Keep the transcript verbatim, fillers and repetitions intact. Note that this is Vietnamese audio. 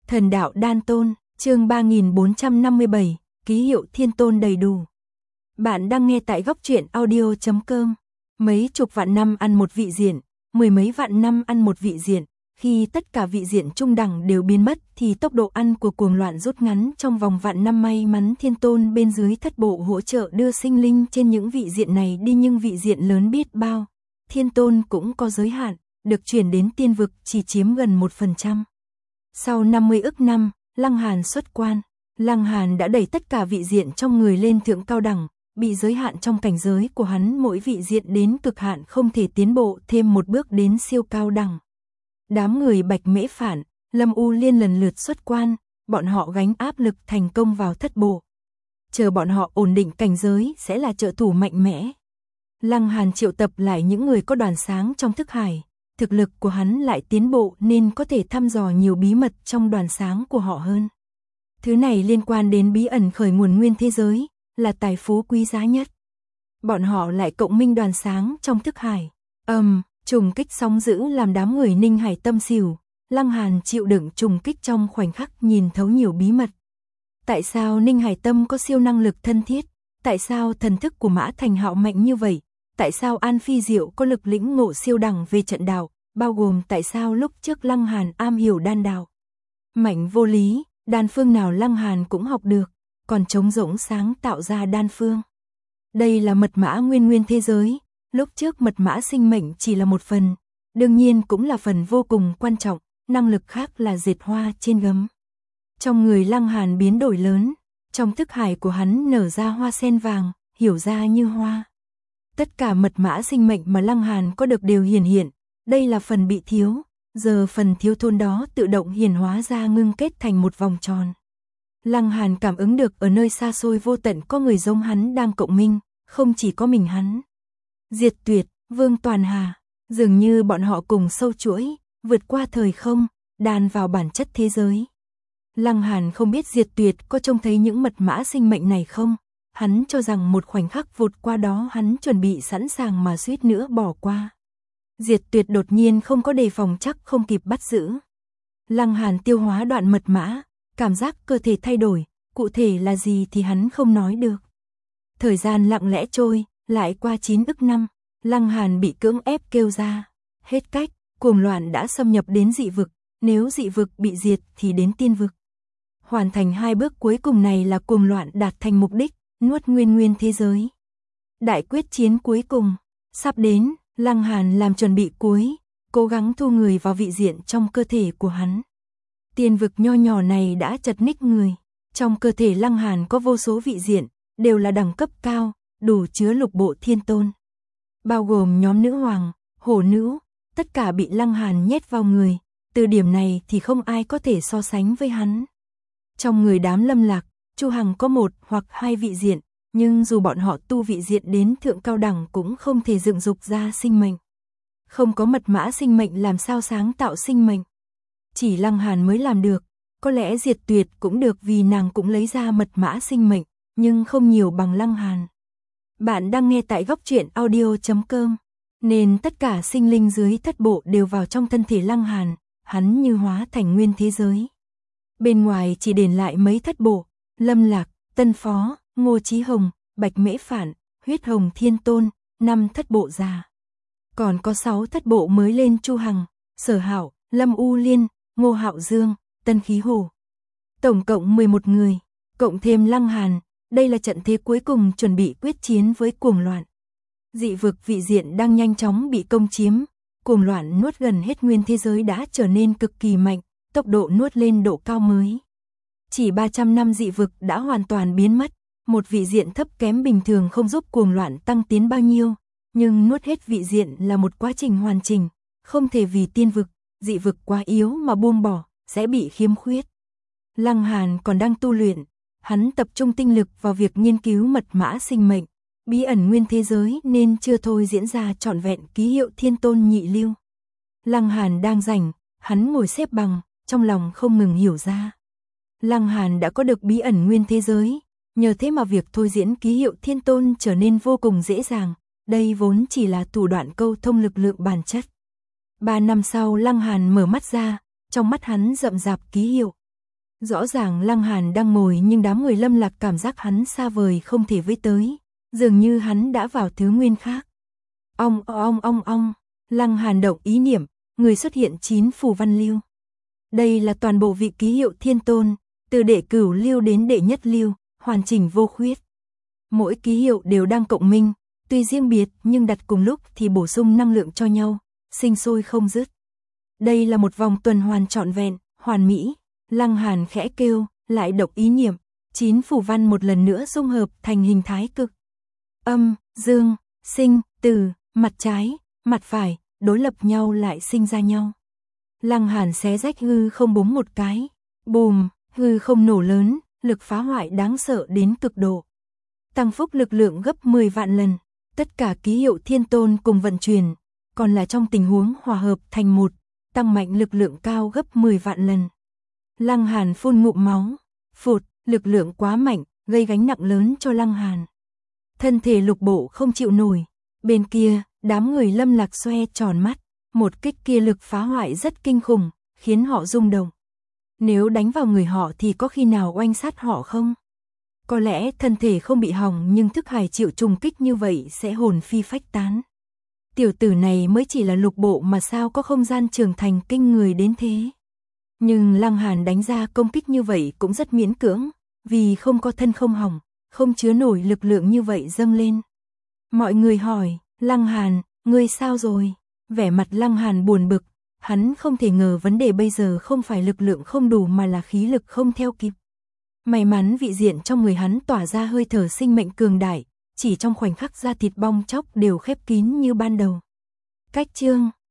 Thần đạo đan tôn, chương ba nghìn bốn trăm năm mươi bảy, ký hiệu thiên tôn đầy đủ. Bạn đang nghe tại góc truyện audio chấm com. Mấy chục vạn năm ăn một vị diện, mười mấy vạn năm ăn một vị diện, khi tất cả vị diện trung đẳng đều biến mất thì tốc độ ăn của cuồng loạn rút ngắn trong vòng vạn năm. May mắn thiên tôn bên dưới thất bộ hỗ trợ đưa sinh linh trên những vị diện này đi, nhưng vị diện lớn biết bao. Thiên tôn cũng có giới hạn, được chuyển đến tiên vực chỉ chiếm gần một phần trăm. Sau năm mươi ức năm, Lăng Hàn xuất quan, Lăng Hàn đã đẩy tất cả vị diện trong người lên thượng cao đẳng, bị giới hạn trong cảnh giới của hắn, mỗi vị diện đến cực hạn không thể tiến bộ thêm một bước đến siêu cao đẳng. Đám người Bạch Mễ Phản, Lâm U Liên lần lượt xuất quan, bọn họ gánh áp lực thành công vào thất bộ. Chờ bọn họ ổn định cảnh giới sẽ là trợ thủ mạnh mẽ. Lăng Hàn triệu tập lại những người có đoàn sáng trong thức hải, thực lực của hắn lại tiến bộ nên có thể thăm dò nhiều bí mật trong đoàn sáng của họ hơn. Thứ này liên quan đến bí ẩn khởi nguồn nguyên thế giới, là tài phú quý giá nhất. Bọn họ lại cộng minh đoàn sáng trong thức hải. Ầm, um, trùng kích sóng dữ làm đám người Ninh Hải tâm xỉu. Lăng Hàn chịu đựng trùng kích trong khoảnh khắc nhìn thấu nhiều bí mật. Tại sao Ninh Hải tâm có siêu năng lực thân thiết? Tại sao thần thức của Mã Thành Hạo mạnh như vậy? Tại sao An Phi Diệu có lực lĩnh ngộ siêu đẳng về trận đạo, bao gồm tại sao lúc trước Lăng Hàn am hiểu đan đạo. Mạnh vô lý, đan phương nào Lăng Hàn cũng học được, còn trống rỗng sáng tạo ra đan phương. Đây là mật mã nguyên nguyên thế giới, lúc trước mật mã sinh mệnh chỉ là một phần, đương nhiên cũng là phần vô cùng quan trọng, năng lực khác là dệt hoa trên gấm. Trong người Lăng Hàn biến đổi lớn, trong thức hải của hắn nở ra hoa sen vàng, hiểu ra như hoa. Tất cả mật mã sinh mệnh mà Lăng Hàn có được đều hiển hiện, đây là phần bị thiếu, giờ phần thiếu thốn đó tự động hiển hóa ra ngưng kết thành một vòng tròn. Lăng Hàn cảm ứng được ở nơi xa xôi vô tận có người giống hắn đang cộng minh, không chỉ có mình hắn. Diệt Tuyệt, Vương Toàn Hà, dường như bọn họ cùng sâu chuỗi, vượt qua thời không, đan vào bản chất thế giới. Lăng Hàn không biết Diệt Tuyệt có trông thấy những mật mã sinh mệnh này không? Hắn cho rằng một khoảnh khắc vụt qua đó hắn chuẩn bị sẵn sàng mà suýt nữa bỏ qua. Diệt Tuyệt đột nhiên không có đề phòng chắc không kịp bắt giữ. Lăng Hàn tiêu hóa đoạn mật mã, cảm giác cơ thể thay đổi, cụ thể là gì thì hắn không nói được. Thời gian lặng lẽ trôi, lại qua chín ức năm, Lăng Hàn bị cưỡng ép kêu ra. Hết cách, cuồng loạn đã xâm nhập đến dị vực, nếu dị vực bị diệt thì đến tiên vực. Hoàn thành hai bước cuối cùng này là cuồng loạn đạt thành mục đích, nuốt nguyên nguyên thế giới. Đại quyết chiến cuối cùng, sắp đến, Lăng Hàn làm chuẩn bị cuối, cố gắng thu người vào vị diện trong cơ thể của hắn. Tiên vực nho nhỏ này đã chật ních người, trong cơ thể Lăng Hàn có vô số vị diện, đều là đẳng cấp cao, đủ chứa lục bộ thiên tôn. Bao gồm nhóm nữ hoàng, hổ nữ, tất cả bị Lăng Hàn nhét vào người, từ điểm này thì không ai có thể so sánh với hắn. Trong người đám Lâm Lạc, Chu Hằng có một hoặc hai vị diện, nhưng dù bọn họ tu vị diện đến thượng cao đẳng cũng không thể dựng dục ra sinh mệnh. Không có mật mã sinh mệnh làm sao sáng tạo sinh mệnh. Chỉ Lăng Hàn mới làm được, có lẽ Diệt Tuyệt cũng được vì nàng cũng lấy ra mật mã sinh mệnh, nhưng không nhiều bằng Lăng Hàn. Bạn đang nghe tại góc truyện audio chấm com, nên tất cả sinh linh dưới thất bộ đều vào trong thân thể Lăng Hàn, hắn như hóa thành nguyên thế giới. Bên ngoài chỉ đền lại mấy thất bộ, Lâm Lạc, Tân Phó, Ngô Chí Hồng, Bạch Mễ Phản, Huyết Hồng Thiên Tôn, năm thất bộ già. Còn có sáu thất bộ mới lên Chu Hằng, Sở Hạo, Lâm U Liên, Ngô Hạo Dương, Tân Khí Hồ. Tổng cộng mười một người, cộng thêm Lăng Hàn, đây là trận thế cuối cùng chuẩn bị quyết chiến với cuồng loạn. Dị vực vị diện đang nhanh chóng bị công chiếm, cuồng loạn nuốt gần hết nguyên thế giới đã trở nên cực kỳ mạnh, tốc độ nuốt lên độ cao mới. Chỉ ba trăm năm dị vực đã hoàn toàn biến mất, một vị diện thấp kém bình thường không giúp cuồng loạn tăng tiến bao nhiêu, nhưng nuốt hết vị diện là một quá trình hoàn chỉnh, không thể vì tiên vực, dị vực quá yếu mà buông bỏ, sẽ bị khiếm khuyết. Lăng Hàn còn đang tu luyện, hắn tập trung tinh lực vào việc nghiên cứu mật mã sinh mệnh, bí ẩn nguyên thế giới nên chưa thôi diễn ra trọn vẹn ký hiệu thiên tôn nhị lưu. Lăng Hàn đang rảnh, hắn ngồi xếp bằng, trong lòng không ngừng hiểu ra. Lăng Hàn đã có được bí ẩn nguyên thế giới, nhờ thế mà việc thôi diễn ký hiệu thiên tôn trở nên vô cùng dễ dàng, đây vốn chỉ là thủ đoạn câu thông lực lượng bản chất. Ba năm sau Lăng Hàn mở mắt ra, trong mắt hắn rậm rạp ký hiệu, Rõ ràng Lăng Hàn đang ngồi nhưng đám người Lâm Lạc cảm giác hắn xa vời không thể với tới, dường như hắn đã vào thứ nguyên khác. Ong ong ong ong, Lăng Hàn động ý niệm, người xuất hiện chín phù văn lưu. Đây là toàn bộ vị ký hiệu thiên tôn, từ đệ cửu lưu đến đệ nhất lưu, hoàn chỉnh vô khuyết. Mỗi ký hiệu đều đang cộng minh, tuy riêng biệt nhưng đặt cùng lúc thì bổ sung năng lượng cho nhau, sinh sôi không dứt. Đây là một vòng tuần hoàn trọn vẹn, hoàn mỹ. Lăng Hàn khẽ kêu, lại độc ý niệm, chín phù văn một lần nữa dung hợp thành hình thái cực. Âm, dương, sinh, từ, mặt trái, mặt phải, đối lập nhau lại sinh ra nhau. Lăng Hàn xé rách hư không búng một cái, bùm, hư không nổ lớn, lực phá hoại đáng sợ đến cực độ. Tăng phúc lực lượng gấp mười vạn lần, tất cả ký hiệu thiên tôn cùng vận chuyển, còn là trong tình huống hòa hợp thành một, tăng mạnh lực lượng cao gấp mười vạn lần. Lăng Hàn phun ngụm máu, phụt, lực lượng quá mạnh, gây gánh nặng lớn cho Lăng Hàn. Thân thể lục bộ không chịu nổi, bên kia, đám người Lâm Lạc xoe tròn mắt, một kích kia lực phá hoại rất kinh khủng, khiến họ rung động. Nếu đánh vào người họ thì có khi nào oanh sát họ không? Có lẽ thân thể không bị hỏng nhưng thức hải chịu trùng kích như vậy sẽ hồn phi phách tán. Tiểu tử này mới chỉ là lục bộ mà sao có không gian trưởng thành kinh người đến thế. Nhưng Lăng Hàn đánh ra công kích như vậy cũng rất miễn cưỡng, vì không có thân không hỏng, không chứa nổi lực lượng như vậy dâng lên. Mọi người hỏi, Lăng Hàn, ngươi sao rồi? Vẻ mặt Lăng Hàn buồn bực, hắn không thể ngờ vấn đề bây giờ không phải lực lượng không đủ mà là khí lực không theo kịp. May mắn vị diện trong người hắn tỏa ra hơi thở sinh mệnh cường đại, chỉ trong khoảnh khắc da thịt bong chóc đều khép kín như ban đầu. Cách chương